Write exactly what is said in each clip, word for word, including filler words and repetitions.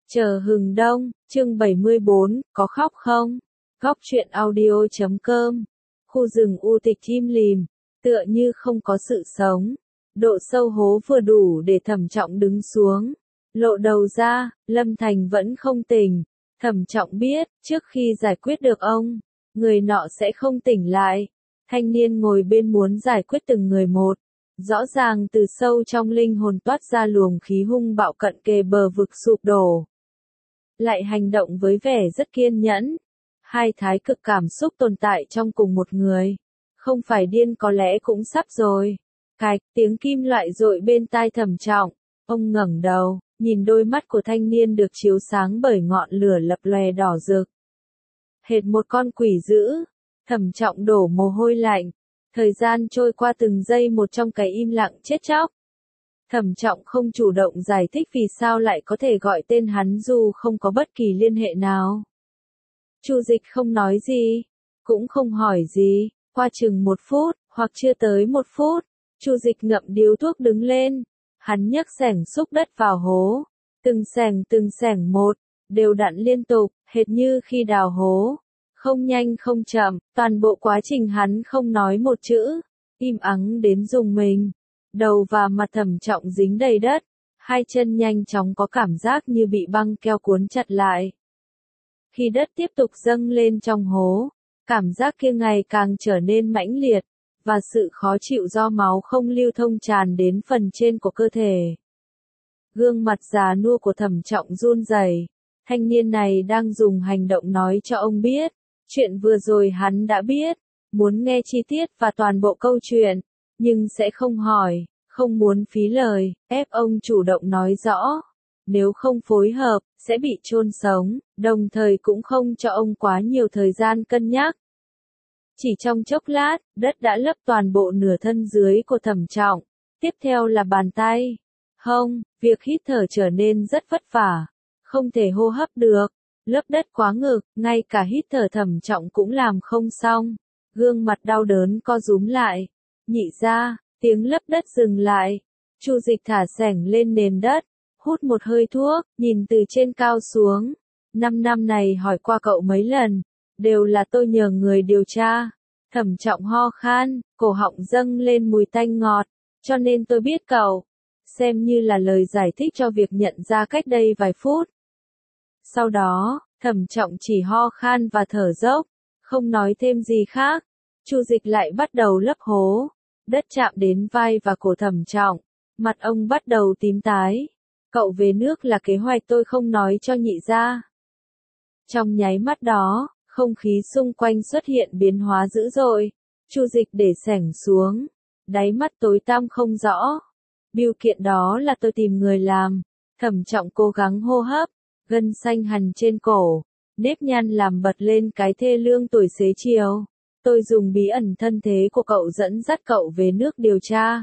Chờ hừng đông, chương bảy mươi bốn, có khóc không? Góc truyện audio chấm com. Khu rừng u tịch im lìm, tựa như không có sự sống. Độ sâu hố vừa đủ để Thẩm Trọng đứng xuống. Lộ đầu ra, Lâm Thành vẫn không tỉnh. Thẩm Trọng biết, trước khi giải quyết được ông, người nọ sẽ không tỉnh lại. Thanh niên ngồi bên muốn giải quyết từng người một. Rõ ràng từ sâu trong linh hồn toát ra luồng khí hung bạo cận kề bờ vực sụp đổ. Lại hành động với vẻ rất kiên nhẫn. Hai thái cực cảm xúc tồn tại trong cùng một người. Không phải điên có lẽ cũng sắp rồi. Cạch, tiếng kim loại dội bên tai Thẩm Trọng. Ông ngẩng đầu, nhìn đôi mắt của thanh niên được chiếu sáng bởi ngọn lửa lập lòe đỏ rực. Hệt một con quỷ dữ. Thẩm Trọng đổ mồ hôi lạnh. Thời gian trôi qua từng giây một trong cái im lặng chết chóc. Thẩm Trọng không chủ động giải thích vì sao lại có thể gọi tên hắn dù không có bất kỳ liên hệ nào. Chu Dịch không nói gì, cũng không hỏi gì, qua chừng một phút, hoặc chưa tới một phút, Chu Dịch ngậm điếu thuốc đứng lên, hắn nhấc xẻng xúc đất vào hố, từng xẻng từng xẻng một, đều đặn liên tục, hệt như khi đào hố, không nhanh không chậm, toàn bộ quá trình hắn không nói một chữ, im ắng đến rùng mình. Đầu và mặt Thẩm Trọng dính đầy đất, hai chân nhanh chóng có cảm giác như bị băng keo cuốn chặt lại. Khi đất tiếp tục dâng lên trong hố, cảm giác kia ngày càng trở nên mãnh liệt, và sự khó chịu do máu không lưu thông tràn đến phần trên của cơ thể. Gương mặt già nua của Thẩm Trọng run rẩy, thanh niên này đang dùng hành động nói cho ông biết, chuyện vừa rồi hắn đã biết, muốn nghe chi tiết và toàn bộ câu chuyện. Nhưng sẽ không hỏi, không muốn phí lời, ép ông chủ động nói rõ. Nếu không phối hợp, sẽ bị chôn sống, đồng thời cũng không cho ông quá nhiều thời gian cân nhắc. Chỉ trong chốc lát, đất đã lấp toàn bộ nửa thân dưới của Thẩm Trọng. Tiếp theo là bàn tay, hông, việc hít thở trở nên rất vất vả, không thể hô hấp được, lấp đất quá ngực, ngay cả hít thở Thẩm Trọng cũng làm không xong. Gương mặt đau đớn co rúm lại. Nhị ra, tiếng lấp đất dừng lại. Chu Dịch thả xẻng lên nền đất, hút một hơi thuốc, nhìn từ trên cao xuống. Năm năm này hỏi qua cậu mấy lần, đều là tôi nhờ người điều tra. Thẩm Trọng ho khan, cổ họng dâng lên mùi tanh ngọt, cho nên tôi biết cậu. Xem như là lời giải thích cho việc nhận ra cách đây vài phút. Sau đó, Thẩm Trọng chỉ ho khan và thở dốc, không nói thêm gì khác. Chu Dịch lại bắt đầu lấp hố. Đất chạm đến vai và cổ Thẩm Trọng, mặt ông bắt đầu tím tái. Cậu về nước là kế hoạch tôi không nói cho nhị ra. Trong nháy mắt đó, không khí xung quanh xuất hiện biến hóa dữ dội. Chu Dịch để xẻng xuống, đáy mắt tối tăm không rõ. Bưu kiện đó là tôi tìm người làm. Thẩm Trọng cố gắng hô hấp, gân xanh hằn trên cổ, nếp nhăn làm bật lên cái thê lương tuổi xế chiều. Tôi dùng bí ẩn thân thế của cậu dẫn dắt cậu về nước điều tra.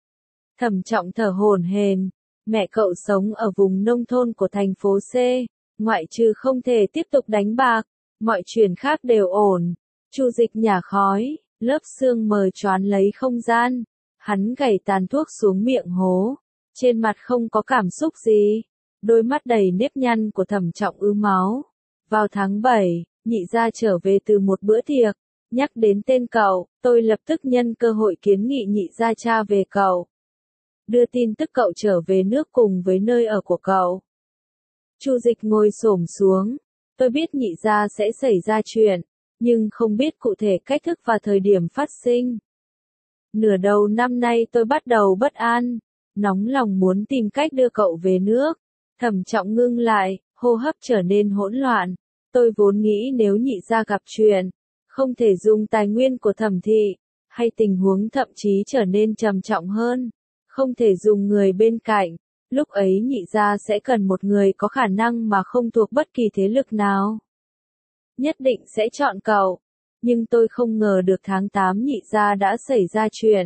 Thẩm Trọng thở hổn hển, mẹ cậu sống ở vùng nông thôn của thành phố C, ngoại trừ không thể tiếp tục đánh bạc, mọi chuyện khác đều ổn. Chu Dịch nhả khói, lớp sương mờ choán lấy không gian, hắn gảy tàn thuốc xuống miệng hố, trên mặt không có cảm xúc gì, đôi mắt đầy nếp nhăn của Thẩm Trọng ứ máu. Vào tháng bảy, nhị gia trở về từ một bữa tiệc. Nhắc đến tên cậu, tôi lập tức nhân cơ hội kiến nghị nhị gia cha về cậu. Đưa tin tức cậu trở về nước cùng với nơi ở của cậu. Chu Dịch ngồi xổm xuống. Tôi biết nhị gia sẽ xảy ra chuyện, nhưng không biết cụ thể cách thức và thời điểm phát sinh. Nửa đầu năm nay tôi bắt đầu bất an, nóng lòng muốn tìm cách đưa cậu về nước. Thẩm Trọng ngưng lại, hô hấp trở nên hỗn loạn. Tôi vốn nghĩ nếu nhị gia gặp chuyện, không thể dùng tài nguyên của Thẩm thị, hay tình huống thậm chí trở nên trầm trọng hơn, không thể dùng người bên cạnh, lúc ấy nhị gia sẽ cần một người có khả năng mà không thuộc bất kỳ thế lực nào. Nhất định sẽ chọn cậu, nhưng tôi không ngờ được tháng tám nhị gia đã xảy ra chuyện.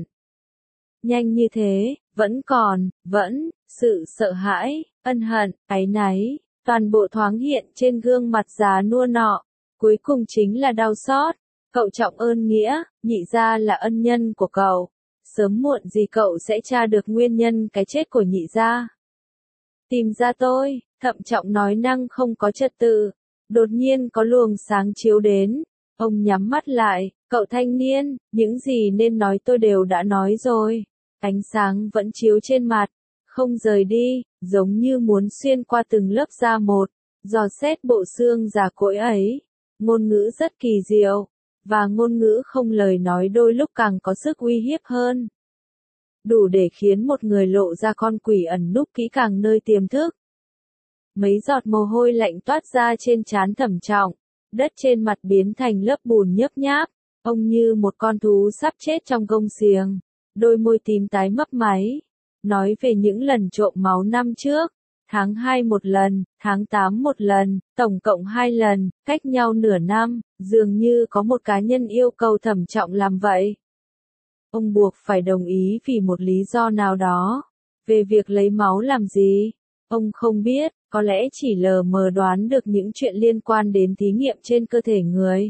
Nhanh như thế, vẫn còn, vẫn, sự sợ hãi, ân hận, áy náy, toàn bộ thoáng hiện trên gương mặt già nua nọ. Cuối cùng chính là đau xót. Cậu trọng ơn nghĩa, nhị gia là ân nhân của cậu. Sớm muộn gì cậu sẽ tra được nguyên nhân cái chết của nhị gia. Tìm ra tôi, Thẩm Trọng nói năng không có trật tự. Đột nhiên có luồng sáng chiếu đến. Ông nhắm mắt lại, cậu thanh niên, những gì nên nói tôi đều đã nói rồi. Ánh sáng vẫn chiếu trên mặt, không rời đi, giống như muốn xuyên qua từng lớp da một, dò xét bộ xương già cỗi ấy. Ngôn ngữ rất kỳ diệu, và ngôn ngữ không lời nói đôi lúc càng có sức uy hiếp hơn. Đủ để khiến một người lộ ra con quỷ ẩn núp kỹ càng nơi tiềm thức. Mấy giọt mồ hôi lạnh toát ra trên trán Thẩm Trọng, đất trên mặt biến thành lớp bùn nhớp nháp, ông như một con thú sắp chết trong gông xiềng, đôi môi tím tái mấp máy, nói về những lần trộm máu năm trước, tháng hai một lần, tháng tám một lần, tổng cộng hai lần, cách nhau nửa năm, dường như có một cá nhân yêu cầu Thẩm Trọng làm vậy. Ông buộc phải đồng ý vì một lý do nào đó. Về việc lấy máu làm gì? Ông không biết, có lẽ chỉ lờ mờ đoán được những chuyện liên quan đến thí nghiệm trên cơ thể người.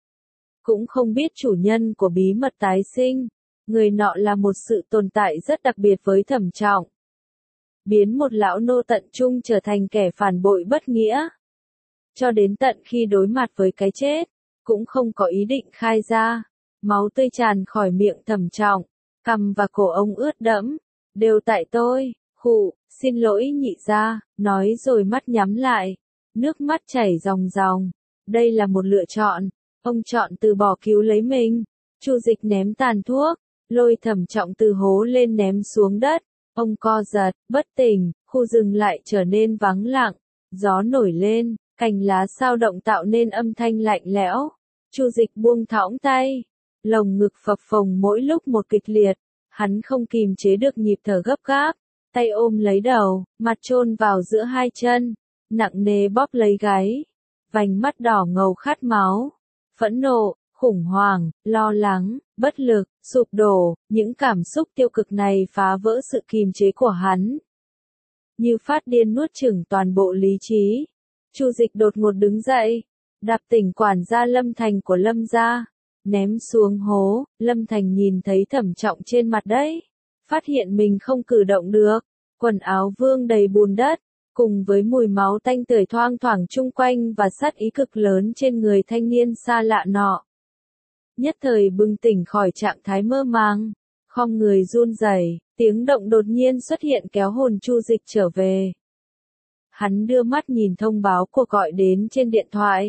Cũng không biết chủ nhân của bí mật tái sinh. Người nọ là một sự tồn tại rất đặc biệt với Thẩm Trọng. Biến một lão nô tận trung trở thành kẻ phản bội bất nghĩa. Cho đến tận khi đối mặt với cái chết, cũng không có ý định khai ra. Máu tươi tràn khỏi miệng Thẩm Trọng, cằm và cổ ông ướt đẫm. Đều tại tôi, khụ, xin lỗi nhị gia, nói rồi mắt nhắm lại. Nước mắt chảy ròng ròng. Đây là một lựa chọn. Ông chọn từ bỏ cứu lấy mình. Chu Dịch ném tàn thuốc, lôi Thẩm Trọng từ hố lên ném xuống đất. Ông co giật, bất tỉnh, khu rừng lại trở nên vắng lặng. Gió nổi lên, cành lá sao động tạo nên âm thanh lạnh lẽo. Chu Dịch buông thõng tay. Lồng ngực phập phồng mỗi lúc một kịch liệt. Hắn không kìm chế được nhịp thở gấp gáp. Tay ôm lấy đầu, mặt chôn vào giữa hai chân. Nặng nề bóp lấy gáy. Vành mắt đỏ ngầu khát máu. Phẫn nộ, khủng hoảng, lo lắng, bất lực, sụp đổ. Những cảm xúc tiêu cực này phá vỡ sự kìm chế của hắn. Như phát điên nuốt chửng toàn bộ lý trí. Chu Dịch đột ngột đứng dậy. Đạp tỉnh quản gia Lâm Thành của Lâm gia. Ném xuống hố, Lâm Thành nhìn thấy Thẩm Trọng trên mặt đấy. Phát hiện mình không cử động được. Quần áo vương đầy bùn đất. Cùng với mùi máu tanh tưởi thoang thoảng chung quanh và sát ý cực lớn trên người thanh niên xa lạ nọ. Nhất thời bừng tỉnh khỏi trạng thái mơ màng. Khom người run rẩy, tiếng động đột nhiên xuất hiện kéo hồn Chu Dịch trở về. Hắn đưa mắt nhìn thông báo cuộc gọi đến trên điện thoại.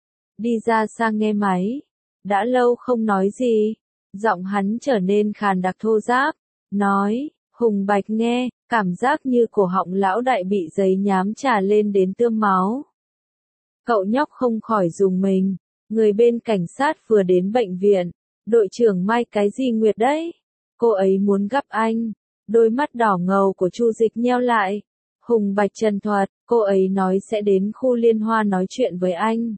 Đi ra sang nghe máy. Đã lâu không nói gì. Giọng hắn trở nên khàn đặc thô ráp. Nói, Hùng Bạch nghe, cảm giác như cổ họng lão đại bị giấy nhám trà lên đến tươm máu. Cậu nhóc không khỏi rùng mình. Người bên cảnh sát vừa đến bệnh viện. Đội trưởng Mai cái gì Nguyệt đấy? Cô ấy muốn gặp anh. Đôi mắt đỏ ngầu của Chu Dịch nheo lại. Hùng Bạch trần thuật, cô ấy nói sẽ đến khu liên hoa nói chuyện với anh.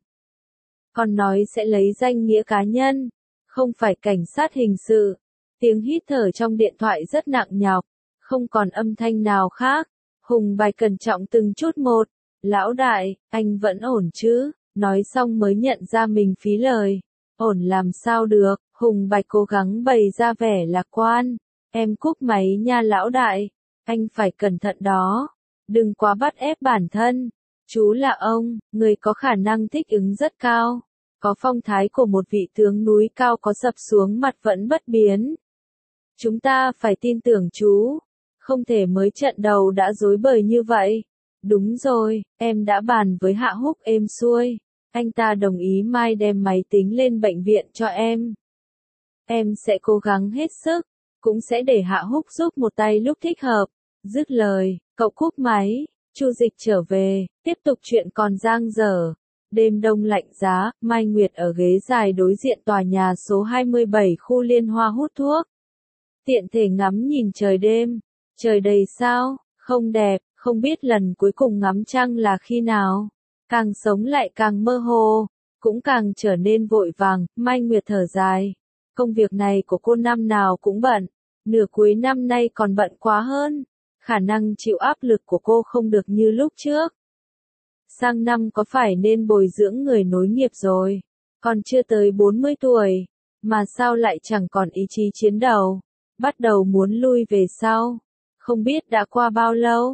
Còn nói sẽ lấy danh nghĩa cá nhân, không phải cảnh sát hình sự. Tiếng hít thở trong điện thoại rất nặng nhọc, không còn âm thanh nào khác. Hùng Bạch cẩn trọng từng chút một. Lão đại, anh vẫn ổn chứ? Nói xong mới nhận ra mình phí lời. Ổn làm sao được, Hùng Bạch cố gắng bày ra vẻ lạc quan. Em cúp máy nha lão đại, anh phải cẩn thận đó. Đừng quá bắt ép bản thân. Chú là ông, người có khả năng thích ứng rất cao. Có phong thái của một vị tướng núi cao có sập xuống mặt vẫn bất biến. Chúng ta phải tin tưởng chú. Không thể mới trận đầu đã rối bời như vậy. Đúng rồi, em đã bàn với Hạ Húc êm xuôi. Anh ta đồng ý mai đem máy tính lên bệnh viện cho em. Em sẽ cố gắng hết sức. Cũng sẽ để Hạ Húc giúp một tay lúc thích hợp. Dứt lời, cậu cúp máy. Chu Dịch trở về, tiếp tục chuyện còn dang dở. Đêm đông lạnh giá, Mai Nguyệt ở ghế dài đối diện tòa nhà số hai mươi bảy khu liên hoa hút thuốc. Tiện thể ngắm nhìn trời đêm. Trời đầy sao, không đẹp, không biết lần cuối cùng ngắm trăng là khi nào. Càng sống lại càng mơ hồ, cũng càng trở nên vội vàng. Mai Nguyệt thở dài. Công việc này của cô năm nào cũng bận. Nửa cuối năm nay còn bận quá hơn. Khả năng chịu áp lực của cô không được như lúc trước. Sang năm có phải nên bồi dưỡng người nối nghiệp rồi. Còn chưa tới bốn mươi tuổi. Mà sao lại chẳng còn ý chí chiến đấu. Bắt đầu muốn lui về sau. Không biết đã qua bao lâu.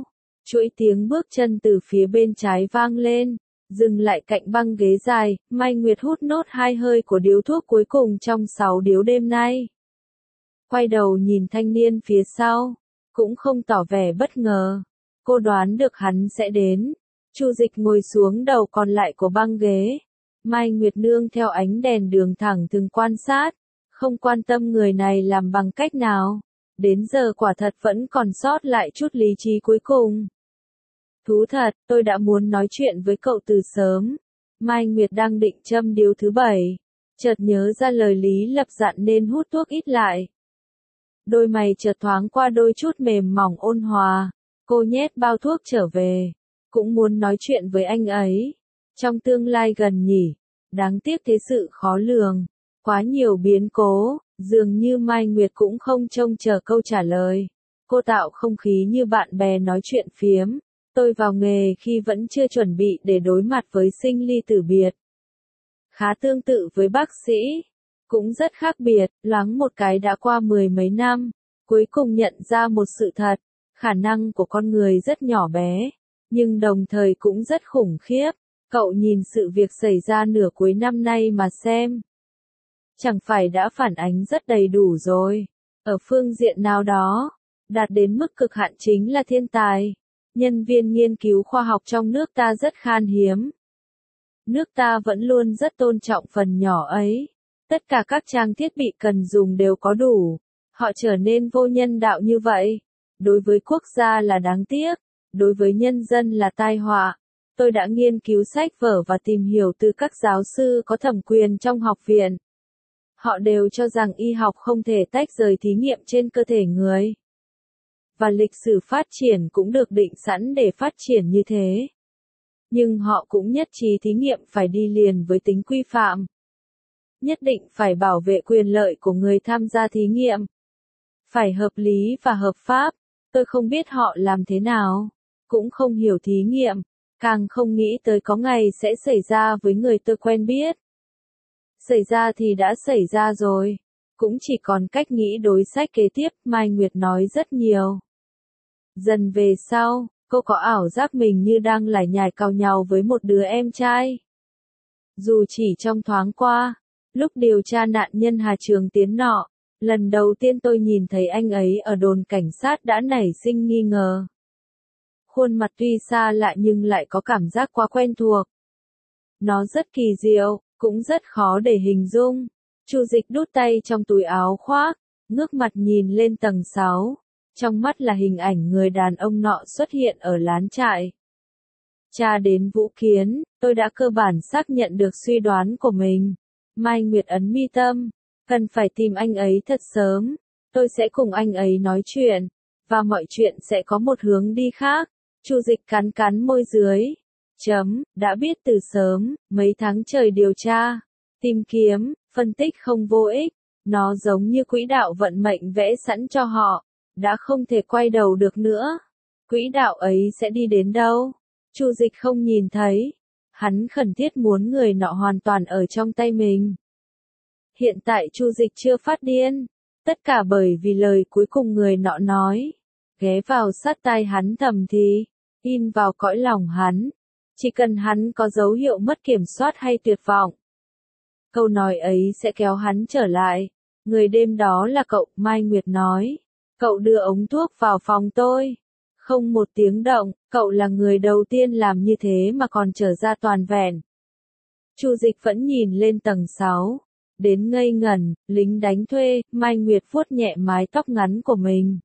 Chuỗi tiếng bước chân từ phía bên trái vang lên, dừng lại cạnh băng ghế dài, Mai Nguyệt hút nốt hai hơi của điếu thuốc cuối cùng trong sáu điếu đêm nay. Quay đầu nhìn thanh niên phía sau, cũng không tỏ vẻ bất ngờ. Cô đoán được hắn sẽ đến. Chu Dịch ngồi xuống đầu còn lại của băng ghế. Mai Nguyệt nương theo ánh đèn đường thẳng từng quan sát, không quan tâm người này làm bằng cách nào. Đến giờ quả thật vẫn còn sót lại chút lý trí cuối cùng. Thú thật, tôi đã muốn nói chuyện với cậu từ sớm. Mai Nguyệt đang định châm điếu thứ bảy, chợt nhớ ra lời Lý Lập dặn nên hút thuốc ít lại. Đôi mày chợt thoáng qua đôi chút mềm mỏng ôn hòa. Cô nhét bao thuốc trở về, cũng muốn nói chuyện với anh ấy. Trong tương lai gần nhỉ, đáng tiếc thế sự khó lường, quá nhiều biến cố, dường như Mai Nguyệt cũng không trông chờ câu trả lời. Cô tạo không khí như bạn bè nói chuyện phiếm. Tôi vào nghề khi vẫn chưa chuẩn bị để đối mặt với sinh ly tử biệt. Khá tương tự với bác sĩ, cũng rất khác biệt, loáng một cái đã qua mười mấy năm, cuối cùng nhận ra một sự thật, khả năng của con người rất nhỏ bé, nhưng đồng thời cũng rất khủng khiếp. Cậu nhìn sự việc xảy ra nửa cuối năm nay mà xem. Chẳng phải đã phản ánh rất đầy đủ rồi. Ở phương diện nào đó, đạt đến mức cực hạn chính là thiên tài. Nhân viên nghiên cứu khoa học trong nước ta rất khan hiếm. Nước ta vẫn luôn rất tôn trọng phần nhỏ ấy. Tất cả các trang thiết bị cần dùng đều có đủ. Họ trở nên vô nhân đạo như vậy. Đối với quốc gia là đáng tiếc, đối với nhân dân là tai họa. Tôi đã nghiên cứu sách vở và tìm hiểu từ các giáo sư có thẩm quyền trong học viện. Họ đều cho rằng y học không thể tách rời thí nghiệm trên cơ thể người. Và lịch sử phát triển cũng được định sẵn để phát triển như thế. Nhưng họ cũng nhất trí thí nghiệm phải đi liền với tính quy phạm. Nhất định phải bảo vệ quyền lợi của người tham gia thí nghiệm. Phải hợp lý và hợp pháp. Tôi không biết họ làm thế nào. Cũng không hiểu thí nghiệm. Càng không nghĩ tới có ngày sẽ xảy ra với người tôi quen biết. Xảy ra thì đã xảy ra rồi. Cũng chỉ còn cách nghĩ đối sách kế tiếp, Mai Nguyệt nói rất nhiều. Dần về sau, cô có ảo giác mình như đang lải nhải càu nhàu với một đứa em trai. Dù chỉ trong thoáng qua, lúc điều tra nạn nhân Hà Trường Tiến nọ, lần đầu tiên tôi nhìn thấy anh ấy ở đồn cảnh sát đã nảy sinh nghi ngờ. Khuôn mặt tuy xa lạ nhưng lại có cảm giác quá quen thuộc. Nó rất kỳ diệu, cũng rất khó để hình dung. Chu Dịch đút tay trong túi áo khoác, ngước mặt nhìn lên tầng sáu. Trong mắt là hình ảnh người đàn ông nọ xuất hiện ở lán trại. Tra đến Vũ Kiến, tôi đã cơ bản xác nhận được suy đoán của mình. Mai Nguyệt ấn mi tâm, cần phải tìm anh ấy thật sớm. Tôi sẽ cùng anh ấy nói chuyện, và mọi chuyện sẽ có một hướng đi khác. Chu Dịch cắn cắn môi dưới. Chấm, đã biết từ sớm, mấy tháng trời điều tra, tìm kiếm, phân tích không vô ích. Nó giống như quỹ đạo vận mệnh vẽ sẵn cho họ, đã không thể quay đầu được nữa. Quỹ đạo ấy sẽ đi đến đâu? Chu Dịch không nhìn thấy. Hắn khẩn thiết muốn người nọ hoàn toàn ở trong tay mình. Hiện tại Chu Dịch chưa phát điên. Tất cả bởi vì lời cuối cùng người nọ nói. Ghé vào sát tai hắn thầm thì, in vào cõi lòng hắn. Chỉ cần hắn có dấu hiệu mất kiểm soát hay tuyệt vọng. Câu nói ấy sẽ kéo hắn trở lại. Người đêm đó là cậu, Mai Nguyệt nói. Cậu đưa ống thuốc vào phòng tôi. Không một tiếng động, cậu là người đầu tiên làm như thế mà còn trở ra toàn vẹn. Chu Dịch vẫn nhìn lên tầng sáu. Đến ngây ngẩn, lính đánh thuê, Mai Nguyệt vuốt nhẹ mái tóc ngắn của mình.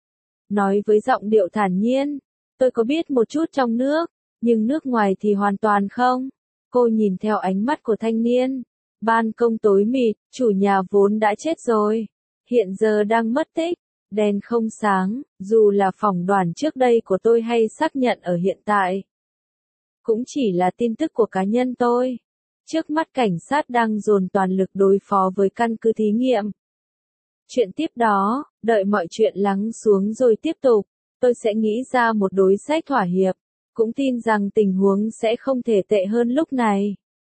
Nói với giọng điệu thản nhiên. Tôi có biết một chút trong nước, nhưng nước ngoài thì hoàn toàn không. Cô nhìn theo ánh mắt của thanh niên. Ban công tối mịt, chủ nhà vốn đã chết rồi. Hiện giờ đang mất tích. Đèn không sáng, dù là phỏng đoán trước đây của tôi hay xác nhận ở hiện tại. Cũng chỉ là tin tức của cá nhân tôi. Trước mắt cảnh sát đang dồn toàn lực đối phó với căn cứ thí nghiệm. Chuyện tiếp đó, đợi mọi chuyện lắng xuống rồi tiếp tục, tôi sẽ nghĩ ra một đối sách thỏa hiệp. Cũng tin rằng tình huống sẽ không thể tệ hơn lúc này.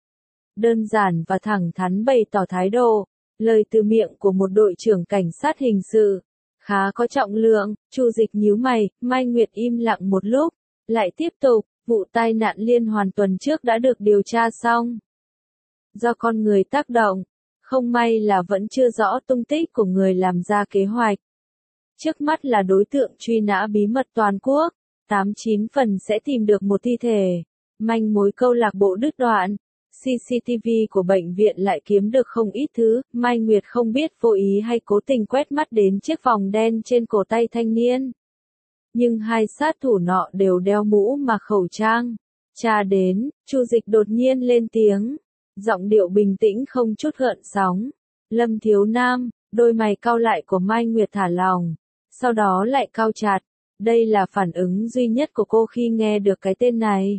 Đơn giản và thẳng thắn bày tỏ thái độ, lời từ miệng của một đội trưởng cảnh sát hình sự. Khá có trọng lượng, Chu Dịch nhíu mày, Mai Nguyệt im lặng một lúc, lại tiếp tục, vụ tai nạn liên hoàn tuần trước đã được điều tra xong. Do con người tác động, không may là vẫn chưa rõ tung tích của người làm ra kế hoạch. Trước mắt là đối tượng truy nã bí mật toàn quốc, tám chín phần sẽ tìm được một thi thể. Manh mối câu lạc bộ đứt đoạn, xê xê tê vê của bệnh viện lại kiếm được không ít thứ, Mai Nguyệt không biết vô ý hay cố tình quét mắt đến chiếc vòng đen trên cổ tay thanh niên. Nhưng hai sát thủ nọ đều đeo mũ mà khẩu trang. Cha đến, Chu Dịch đột nhiên lên tiếng, giọng điệu bình tĩnh không chút gợn sóng. Lâm Thiếu Nam, đôi mày cau lại của Mai Nguyệt thả lỏng, sau đó lại cau chặt. Đây là phản ứng duy nhất của cô khi nghe được cái tên này.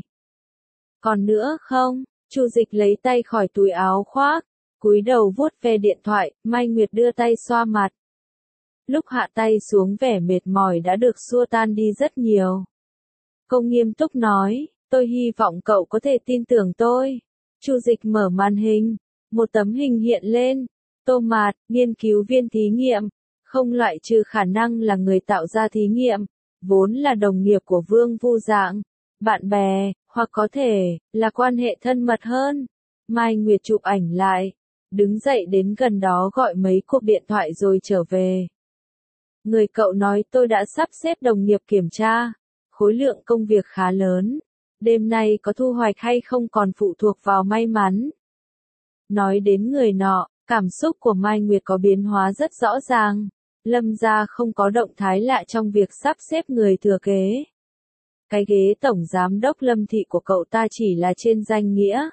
Còn nữa không? Chu Dịch lấy tay khỏi túi áo khoác, cúi đầu vuốt ve điện thoại, Mai Nguyệt đưa tay xoa mặt. Lúc hạ tay xuống vẻ mệt mỏi đã được xua tan đi rất nhiều. Cô nghiêm túc nói, tôi hy vọng cậu có thể tin tưởng tôi. Chu Dịch mở màn hình, một tấm hình hiện lên. Tô Mạt, nghiên cứu viên thí nghiệm, không loại trừ khả năng là người tạo ra thí nghiệm, vốn là đồng nghiệp của Vương Vu Dạng, bạn bè, hoặc có thể là quan hệ thân mật hơn. Mai Nguyệt chụp ảnh lại, đứng dậy đến gần đó gọi mấy cuộc điện thoại rồi trở về. Người cậu nói tôi đã sắp xếp đồng nghiệp kiểm tra, khối lượng công việc khá lớn, đêm nay có thu hoạch hay không còn phụ thuộc vào may mắn. Nói đến người nọ, cảm xúc của Mai Nguyệt có biến hóa rất rõ ràng. Lâm gia không có động thái lạ trong việc sắp xếp người thừa kế. Cái ghế tổng giám đốc Lâm thị của cậu ta chỉ là trên danh nghĩa.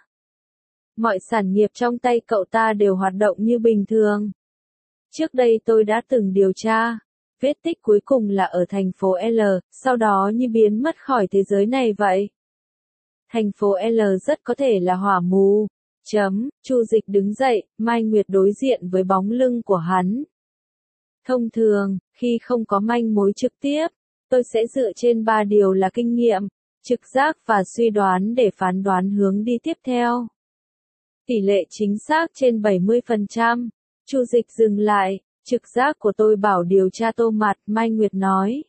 Mọi sản nghiệp trong tay cậu ta đều hoạt động như bình thường. Trước đây tôi đã từng điều tra, vết tích cuối cùng là ở thành phố L, sau đó như biến mất khỏi thế giới này vậy. Thành phố L rất có thể là hỏa mù. Chấm, Chu Dịch đứng dậy, Mai Nguyệt đối diện với bóng lưng của hắn. Thông thường, khi không có manh mối trực tiếp, tôi sẽ dựa trên ba điều là kinh nghiệm, trực giác và suy đoán để phán đoán hướng đi tiếp theo. Tỷ lệ chính xác trên bảy mươi phần trăm. Chu Dịch dừng lại, trực giác của tôi bảo điều tra Tô Mạt, Mai Nguyệt nói.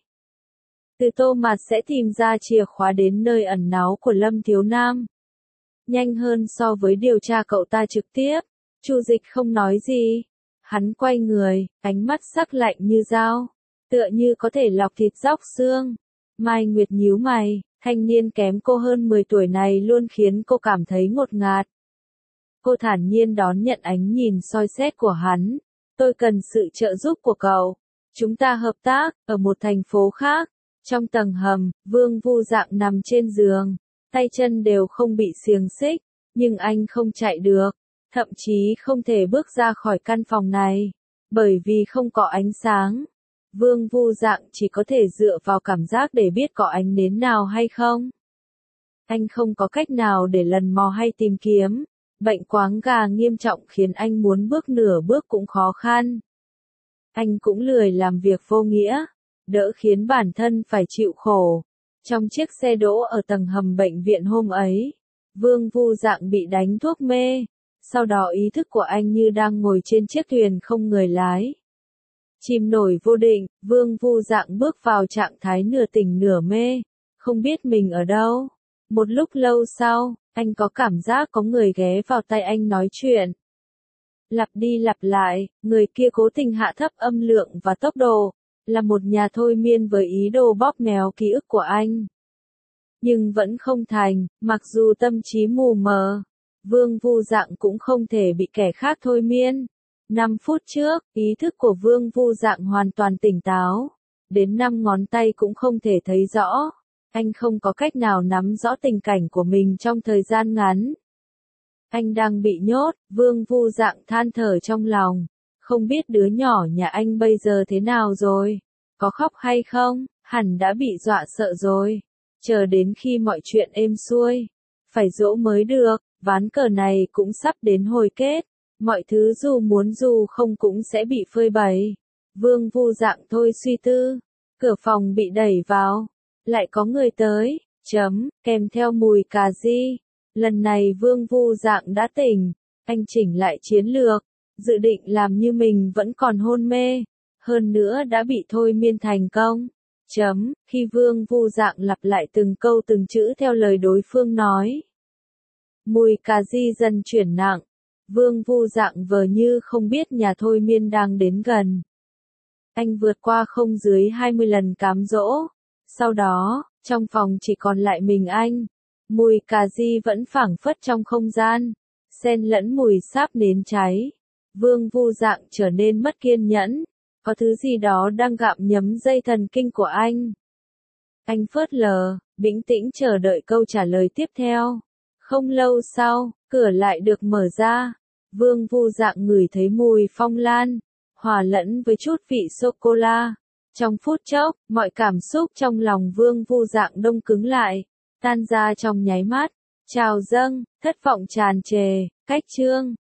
Từ Tô Mạt sẽ tìm ra chìa khóa đến nơi ẩn náu của Lâm Thiếu Nam. Nhanh hơn so với điều tra cậu ta trực tiếp. Chu Dịch không nói gì. Hắn quay người, ánh mắt sắc lạnh như dao, tựa như có thể lọc thịt róc xương. Mai Nguyệt nhíu mày, thanh niên kém cô hơn mười tuổi này luôn khiến cô cảm thấy ngột ngạt. Cô thản nhiên đón nhận ánh nhìn soi xét của hắn. Tôi cần sự trợ giúp của cậu. Chúng ta hợp tác, ở một thành phố khác. Trong tầng hầm, Vương Vu Dạng nằm trên giường, tay chân đều không bị xiềng xích, nhưng anh không chạy được. Thậm chí không thể bước ra khỏi căn phòng này, bởi vì không có ánh sáng. Vương Vu Dạng chỉ có thể dựa vào cảm giác để biết có ánh nến nào hay không. Anh không có cách nào để lần mò hay tìm kiếm. Bệnh quáng gà nghiêm trọng khiến anh muốn bước nửa bước cũng khó khăn. Anh cũng lười làm việc vô nghĩa, đỡ khiến bản thân phải chịu khổ. Trong chiếc xe đỗ ở tầng hầm bệnh viện hôm ấy, Vương Vu Dạng bị đánh thuốc mê. Sau đó ý thức của anh như đang ngồi trên chiếc thuyền không người lái. Chìm nổi vô định, Vương Vu Dạng bước vào trạng thái nửa tỉnh nửa mê, không biết mình ở đâu. Một lúc lâu sau, anh có cảm giác có người ghé vào tai anh nói chuyện. Lặp đi lặp lại, người kia cố tình hạ thấp âm lượng và tốc độ, là một nhà thôi miên với ý đồ bóp méo ký ức của anh. Nhưng vẫn không thành, mặc dù tâm trí mù mờ. Vương Vu Dạng cũng không thể bị kẻ khác thôi miên. Năm phút trước, ý thức của Vương Vu Dạng hoàn toàn tỉnh táo. Đến năm ngón tay cũng không thể thấy rõ. Anh không có cách nào nắm rõ tình cảnh của mình trong thời gian ngắn. Anh đang bị nhốt, Vương Vu Dạng than thở trong lòng. Không biết đứa nhỏ nhà anh bây giờ thế nào rồi? Có khóc hay không? Hẳn đã bị dọa sợ rồi. Chờ đến khi mọi chuyện êm xuôi. Phải dỗ mới được. Ván cờ này cũng sắp đến hồi kết, mọi thứ dù muốn dù không cũng sẽ bị phơi bày. Vương Vu Dạng thôi suy tư, cửa phòng bị đẩy vào, lại có người tới, chấm, kèm theo mùi cà ri. Lần này Vương Vu Dạng đã tỉnh, anh chỉnh lại chiến lược, dự định làm như mình vẫn còn hôn mê. hơn nữa đã bị thôi miên thành công. Chấm, khi Vương Vu Dạng lặp lại từng câu từng chữ theo lời đối phương nói. Mùi cà ri dần chuyển nặng, Vương Vu Dạng vờ như không biết nhà thôi miên đang đến gần. Anh vượt qua không dưới hai mươi lần cám dỗ. Sau đó, trong phòng chỉ còn lại mình anh. Mùi cà ri vẫn phảng phất trong không gian, xen lẫn mùi sáp nến cháy. Vương Vu Dạng trở nên mất kiên nhẫn. Có thứ gì đó đang gặm nhấm dây thần kinh của anh. Anh phớt lờ, bình tĩnh chờ đợi câu trả lời tiếp theo. Không lâu sau, cửa lại được mở ra. Vương Vu Dạng ngửi thấy mùi phong lan, hòa lẫn với chút vị sô-cô-la. Trong phút chốc, mọi cảm xúc trong lòng Vương Vu Dạng đông cứng lại, tan ra trong nháy mắt. Trào dâng, thất vọng tràn trề, cách chương.